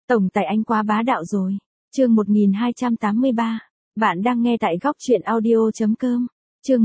Tổng tài anh quá bá đạo rồi. Chương 1283. Bạn đang nghe tại góc truyện audio.com. Chương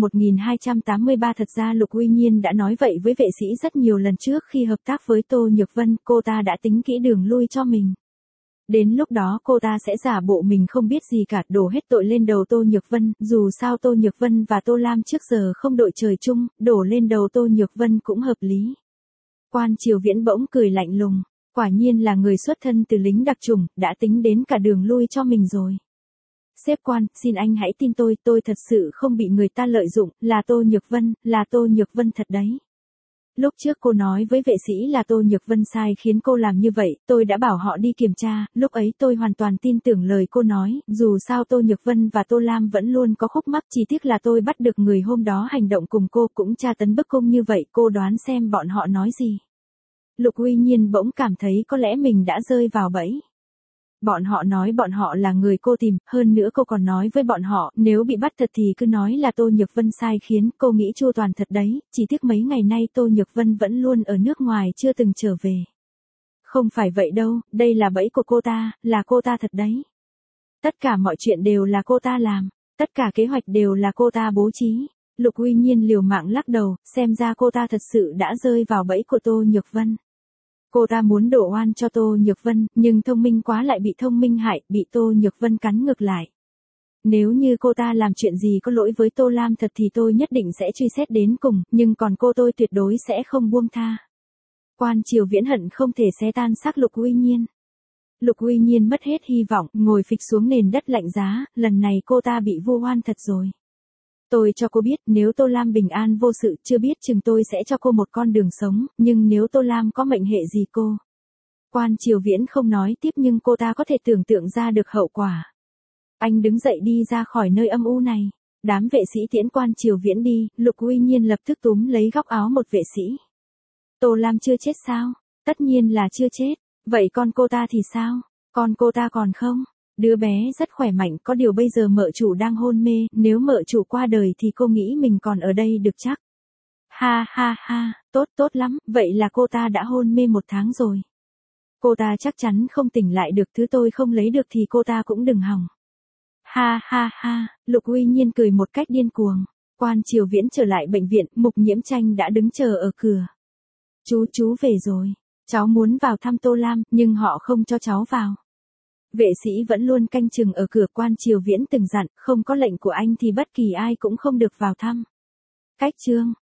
1283. Thật ra Lục Uy Nhiên đã nói vậy với vệ sĩ rất nhiều lần trước khi hợp tác với Tô Nhược Vân, cô ta đã tính kỹ đường lui cho mình. Đến lúc đó cô ta sẽ giả bộ mình không biết gì cả, đổ hết tội lên đầu Tô Nhược Vân, dù sao Tô Nhược Vân và Tô Lam trước giờ không đội trời chung, đổ lên đầu Tô Nhược Vân cũng hợp lý. Quan Triều Viễn bỗng cười lạnh lùng, quả nhiên là người xuất thân từ lính đặc chủng, đã tính đến cả đường lui cho mình rồi. Sếp Quan, xin anh hãy tin tôi thật sự không bị người ta lợi dụng, là Tô Nhược Vân thật đấy. Lúc trước cô nói với vệ sĩ là Tô Nhược Vân sai khiến cô làm như vậy, tôi đã bảo họ đi kiểm tra, lúc ấy tôi hoàn toàn tin tưởng lời cô nói, dù sao Tô Nhược Vân và Tô Lam vẫn luôn có khúc mắc, chỉ tiếc là tôi bắt được người hôm đó hành động cùng cô cũng tra tấn bức cung như vậy, cô đoán xem bọn họ nói gì. Lục Uy Nhiên bỗng cảm thấy có lẽ mình đã rơi vào bẫy. Bọn họ nói bọn họ là người cô tìm, hơn nữa cô còn nói với bọn họ, nếu bị bắt thật thì cứ nói là Tô Nhược Vân sai khiến, cô nghĩ chu toàn thật đấy, chỉ tiếc mấy ngày nay Tô Nhược Vân vẫn luôn ở nước ngoài chưa từng trở về. Không phải vậy đâu, đây là bẫy của cô ta, là cô ta thật đấy. Tất cả mọi chuyện đều là cô ta làm, tất cả kế hoạch đều là cô ta bố trí. Lục Uy Nhiên liều mạng lắc đầu, xem ra cô ta thật sự đã rơi vào bẫy của Tô Nhược Vân. Cô ta muốn đổ oan cho Tô Nhược Vân, nhưng thông minh quá lại bị thông minh hại, bị Tô Nhược Vân cắn ngược lại. Nếu như cô ta làm chuyện gì có lỗi với Tô Lam thật thì tôi nhất định sẽ truy xét đến cùng, nhưng còn cô tôi tuyệt đối sẽ không buông tha. Quan Triều Viễn hận không thể xé tan xác Lục Uy Nhiên. Lục Uy Nhiên mất hết hy vọng, ngồi phịch xuống nền đất lạnh giá, lần này cô ta bị vu oan thật rồi. Tôi cho cô biết, nếu Tô Lam bình an vô sự, chưa biết chừng tôi sẽ cho cô một con đường sống, nhưng nếu Tô Lam có mệnh hệ gì cô. Quan Triều Viễn không nói tiếp nhưng cô ta có thể tưởng tượng ra được hậu quả. Anh đứng dậy đi ra khỏi nơi âm u này. Đám vệ sĩ tiễn Quan Triều Viễn đi, Lục Uy Nhiên lập tức túm lấy góc áo một vệ sĩ. Tô Lam chưa chết sao? Tất nhiên là chưa chết. Vậy con cô ta thì sao? Con cô ta còn không? Đứa bé rất khỏe mạnh, có điều bây giờ mợ chủ đang hôn mê, nếu mợ chủ qua đời thì cô nghĩ mình còn ở đây được chắc. Ha ha ha, tốt lắm, vậy là cô ta đã hôn mê 1 tháng rồi. Cô ta chắc chắn không tỉnh lại được, thứ tôi không lấy được thì cô ta cũng đừng hòng. Ha ha ha, Lục Uy Nhiên cười một cách điên cuồng. Quan Triều Viễn trở lại bệnh viện, Mục Nhiễm Tranh đã đứng chờ ở cửa. Chú về rồi, cháu muốn vào thăm Tô Lam, nhưng họ không cho cháu vào. Vệ sĩ vẫn luôn canh chừng ở cửa. Quan Triều Viễn từng dặn, không có lệnh của anh thì bất kỳ ai cũng không được vào thăm. Cách chương